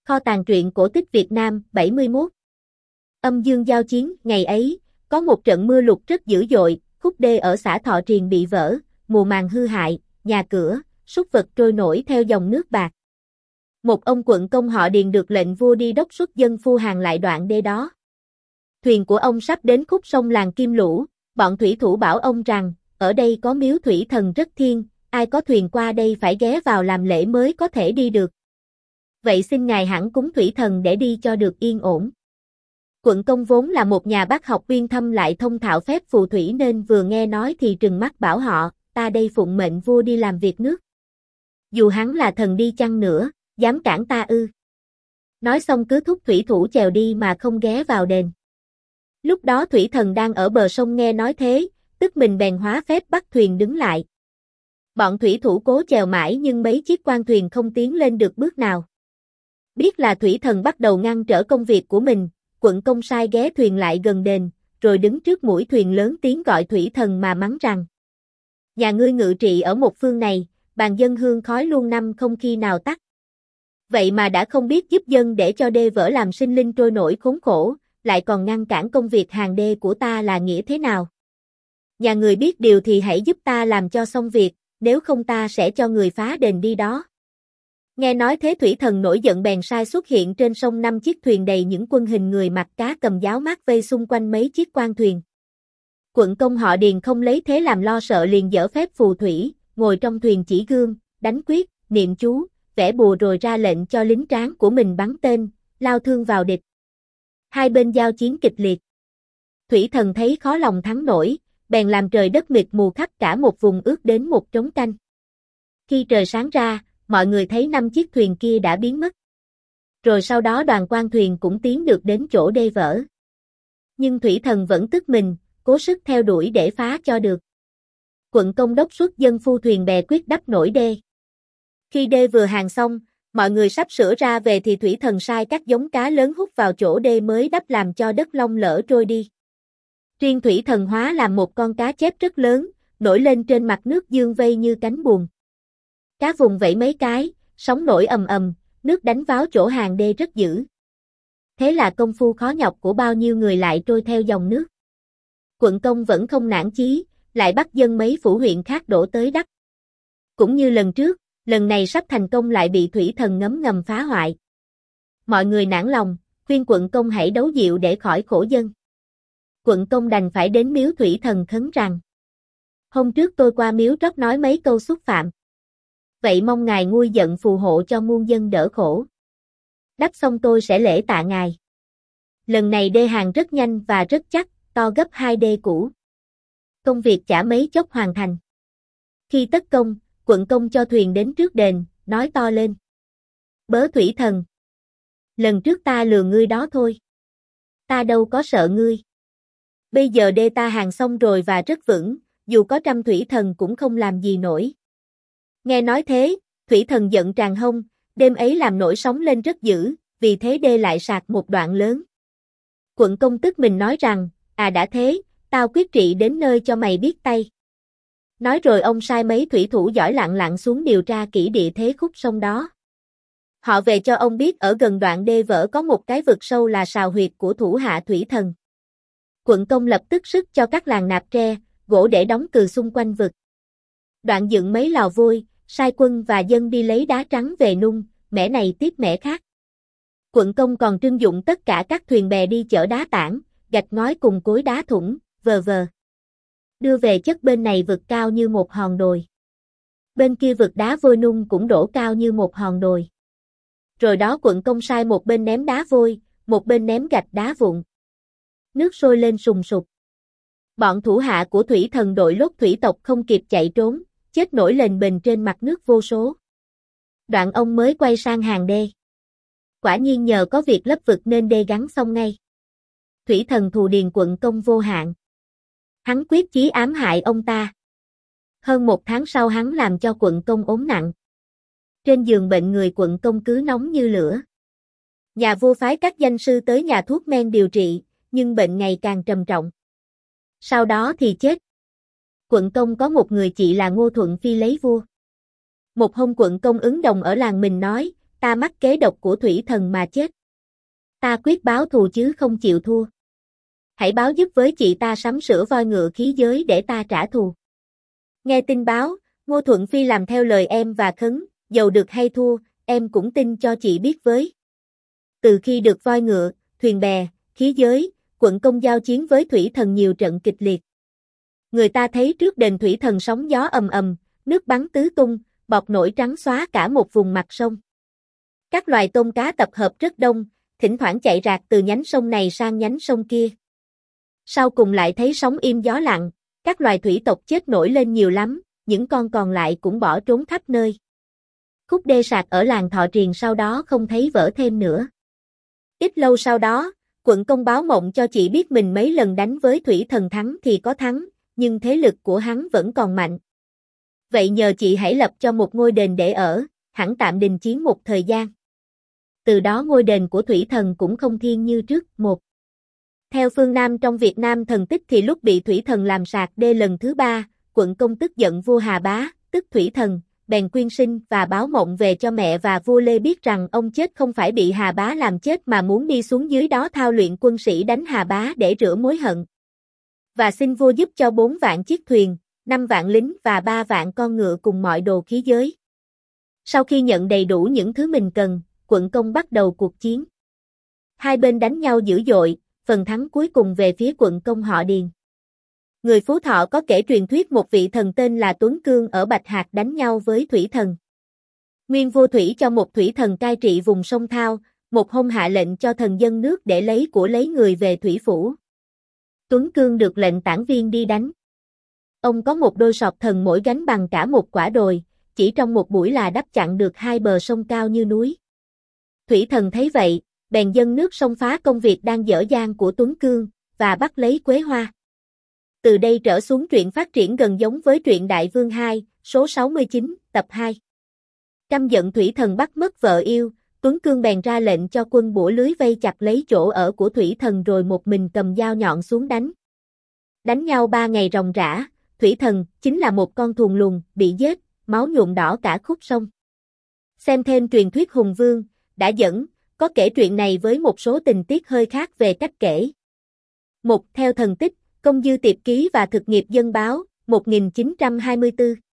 Kho tàng truyện cổ tích Việt Nam 71. Âm dương giao chiến. Ngày ấy, có một trận mưa lụt rất dữ dội, khúc đê ở xã Thọ Triền bị vỡ, mùa màng hư hại, nhà cửa, súc vật trôi nổi theo dòng nước bạc. Một ông quận công họ Điền được lệnh vua đi đốc xuất dân phu hàng lại đoạn đê đó. Thuyền của ông sắp đến khúc sông làng Kim Lũ, bọn thủy thủ bảo ông rằng, ở đây có miếu thủy thần rất thiêng, ai có thuyền qua đây phải ghé vào làm lễ mới có thể đi được. Vậy xin ngài hẳn cúng thủy thần để đi cho được yên ổn. Quận công vốn là một nhà bác học uyên thâm lại thông thạo phép phù thủy nên vừa nghe nói thì trừng mắt bảo họ, ta đây phụng mệnh vua đi làm việc nước. Dù hắn là thần đi chăng nữa, dám cản ta ư? Nói xong cứ thúc thủy thủ chèo đi mà không ghé vào đền. Lúc đó thủy thần đang ở bờ sông nghe nói thế, tức mình bèn hóa phép bắt thuyền đứng lại. Bọn thủy thủ cố chèo mãi nhưng mấy chiếc quan thuyền không tiến lên được bước nào. Biết là thủy thần bắt đầu ngăn trở công việc của mình, quận công sai ghé thuyền lại gần đền, rồi đứng trước mũi thuyền lớn tiếng gọi thủy thần mà mắng rằng: nhà ngươi ngự trị ở một phương này, bàn dân hương khói luôn năm không khi nào tắt. Vậy mà đã không biết giúp dân để cho đê vỡ làm sinh linh trôi nổi khốn khổ, lại còn ngăn cản công việc hàng đê của ta là nghĩa thế nào? Nhà người biết điều thì hãy giúp ta làm cho xong việc, nếu không ta sẽ cho người phá đền đi đó. Nghe nói thế thủy thần nổi giận bèn sai xuất hiện trên sông 5 chiếc thuyền đầy những quân hình người mặc cá cầm giáo mát vây xung quanh mấy chiếc quan thuyền. Quận công họ Điền không lấy thế làm lo sợ liền dở phép phù thủy, ngồi trong thuyền chỉ gương, đánh quyết, niệm chú, vẽ bùa rồi ra lệnh cho lính tráng của mình bắn tên, lao thương vào địch. Hai bên giao chiến kịch liệt. Thủy thần thấy khó lòng thắng nổi, bèn làm trời đất mịt mù khắp cả một vùng ướt đến một trống canh. Khi trời sáng ra, mọi người thấy 5 chiếc thuyền kia đã biến mất. Rồi sau đó đoàn quan thuyền cũng tiến được đến chỗ đê vỡ. Nhưng thủy thần vẫn tức mình, cố sức theo đuổi để phá cho được. Quận công đốc xuất dân phu thuyền bè quyết đắp nổi đê. Khi đê vừa hàng xong, mọi người sắp sửa ra về thì thủy thần sai các giống cá lớn hút vào chỗ đê mới đắp làm cho đất long lỡ trôi đi. Riêng thủy thần hóa làm một con cá chép rất lớn, nổi lên trên mặt nước dương vây như cánh buồm. Cá vùng vẫy mấy cái, sóng nổi ầm ầm, nước đánh vào chỗ hàng đê rất dữ. Thế là công phu khó nhọc của bao nhiêu người lại trôi theo dòng nước. Quận công vẫn không nản chí, lại bắt dân mấy phủ huyện khác đổ tới đắp. Cũng như lần trước, lần này sắp thành công lại bị thủy thần ngấm ngầm phá hoại. Mọi người nản lòng, khuyên quận công hãy đấu dịu để khỏi khổ dân. Quận công đành phải đến miếu thủy thần khấn rằng: hôm trước tôi qua miếu trót nói mấy câu xúc phạm. Vậy mong ngài nguôi giận phù hộ cho muôn dân đỡ khổ. Đắp xong tôi sẽ lễ tạ ngài. Lần này đê hàng rất nhanh và rất chắc, to gấp 2 đê cũ. Công việc chả mấy chốc hoàn thành. Khi tất công, quận công cho thuyền đến trước đền, nói to lên: bớ thủy thần! Lần trước ta lừa ngươi đó thôi. Ta đâu có sợ ngươi. Bây giờ đê ta hàng xong rồi và rất vững, dù có trăm thủy thần cũng không làm gì nổi. Nghe nói thế, thủy thần giận tràn hông, đêm ấy làm nổi sóng lên rất dữ, vì thế đê lại sạt một đoạn lớn. Quận công tức mình nói rằng, đã thế, tao quyết trị đến nơi cho mày biết tay. Nói rồi ông sai mấy thủy thủ giỏi lặn lặn xuống điều tra kỹ địa thế khúc sông đó. Họ về cho ông biết ở gần đoạn đê vỡ có một cái vực sâu là sào huyệt của thủ hạ thủy thần. Quận công lập tức sức cho các làng nạp tre, gỗ để đóng cừ xung quanh vực. Đoạn dựng mấy lò vôi, sai quân và dân đi lấy đá trắng về nung, mẻ này tiếp mẻ khác. Quận công còn trưng dụng tất cả các thuyền bè đi chở đá tảng, gạch ngói cùng cối đá thủng, v.v. Đưa về chất bên này vực cao như một hòn đồi. Bên kia vực đá vôi nung cũng đổ cao như một hòn đồi. Rồi đó quận công sai một bên ném đá vôi, một bên ném gạch đá vụn. Nước sôi lên sùng sục. Bọn thủ hạ của thủy thần đội lốt thủy tộc không kịp chạy trốn, chết nổi lềnh bềnh trên mặt nước vô số. Đoạn ông mới quay sang hàng đê. Quả nhiên nhờ có việc lấp vực nên đê gắn xong ngay. Thủy thần thù Điền quận công vô hạn. Hắn quyết chí ám hại ông ta. Hơn 1 tháng sau hắn làm cho quận công ốm nặng. Trên giường bệnh người quận công cứ nóng như lửa. Nhà vua phái các danh sư tới nhà thuốc men điều trị, nhưng bệnh ngày càng trầm trọng. Sau đó thì chết. Quận công có một người chị là Ngô Thuận Phi lấy vua. Một hôm quận công ứng đồng ở làng mình nói, ta mắc kế độc của thủy thần mà chết. Ta quyết báo thù chứ không chịu thua. Hãy báo giúp với chị ta sắm sửa voi ngựa khí giới để ta trả thù. Nghe tin báo, Ngô Thuận Phi làm theo lời em và khấn, dầu được hay thua, em cũng tin cho chị biết với. Từ khi được voi ngựa, thuyền bè, khí giới, quận công giao chiến với thủy thần nhiều trận kịch liệt. Người ta thấy trước đền thủy thần sóng gió ầm ầm, nước bắn tứ tung, bọt nổi trắng xóa cả một vùng mặt sông. Các loài tôm cá tập hợp rất đông, thỉnh thoảng chạy rạc từ nhánh sông này sang nhánh sông kia. Sau cùng lại thấy sóng im gió lặng, các loài thủy tộc chết nổi lên nhiều lắm, những con còn lại cũng bỏ trốn khắp nơi. Khúc đê sạc ở làng Thọ Triền sau đó không thấy vỡ thêm nữa. Ít lâu sau đó, quận công báo mộng cho chị biết mình mấy lần đánh với thủy thần thắng thì có thắng, nhưng thế lực của hắn vẫn còn mạnh. Vậy nhờ chị hãy lập cho một ngôi đền để ở, hẳn tạm đình chiến một thời gian. Từ đó ngôi đền của thủy thần cũng không thiêng như trước. Một. Theo phương Nam trong Việt Nam thần tích thì lúc bị thủy thần làm sạc đê lần thứ 3, quận công tức giận vua Hà Bá, tức thủy thần, bèn quyên sinh và báo mộng về cho mẹ và vua Lê biết rằng ông chết không phải bị Hà Bá làm chết mà muốn đi xuống dưới đó thao luyện quân sĩ đánh Hà Bá để rửa mối hận. Và xin vua giúp cho 4 vạn chiếc thuyền, 5 vạn lính và 3 vạn con ngựa cùng mọi đồ khí giới. Sau khi nhận đầy đủ những thứ mình cần, quận công bắt đầu cuộc chiến. Hai bên đánh nhau dữ dội, phần thắng cuối cùng về phía quận công họ Điền. Người Phú Thọ có kể truyền thuyết một vị thần tên là Tuấn Cương ở Bạch Hạc đánh nhau với thủy thần. Nguyên vua thủy cho một thủy thần cai trị vùng sông Thao, một hôm hạ lệnh cho thần dân nước để lấy của lấy người về thủy phủ. Tuấn Cương được lệnh tản viên đi đánh. Ông có một đôi sọt thần mỗi gánh bằng cả một quả đồi, chỉ trong một buổi là đắp chặn được hai bờ sông cao như núi. Thủy thần thấy vậy, bèn dâng nước xông phá công việc đang dở dang của Tuấn Cương, và bắt lấy Quế Hoa. Từ đây trở xuống truyện phát triển gần giống với truyện Đại Vương 2, số 69, tập 2. Căm giận thủy thần bắt mất vợ yêu, Tuấn Cương bèn ra lệnh cho quân bủa lưới vây chặt lấy chỗ ở của thủy thần rồi một mình cầm dao nhọn xuống đánh. Đánh nhau 3 ngày ròng rã, thủy thần, chính là một con thuần lùn, bị giết, máu nhuộm đỏ cả khúc sông. Xem thêm truyền thuyết Hùng Vương, đã dẫn, có kể truyện này với một số tình tiết hơi khác về cách kể. Theo thần tích, Công Dư Tiệp Ký và Thực nghiệp Dân báo, 1924.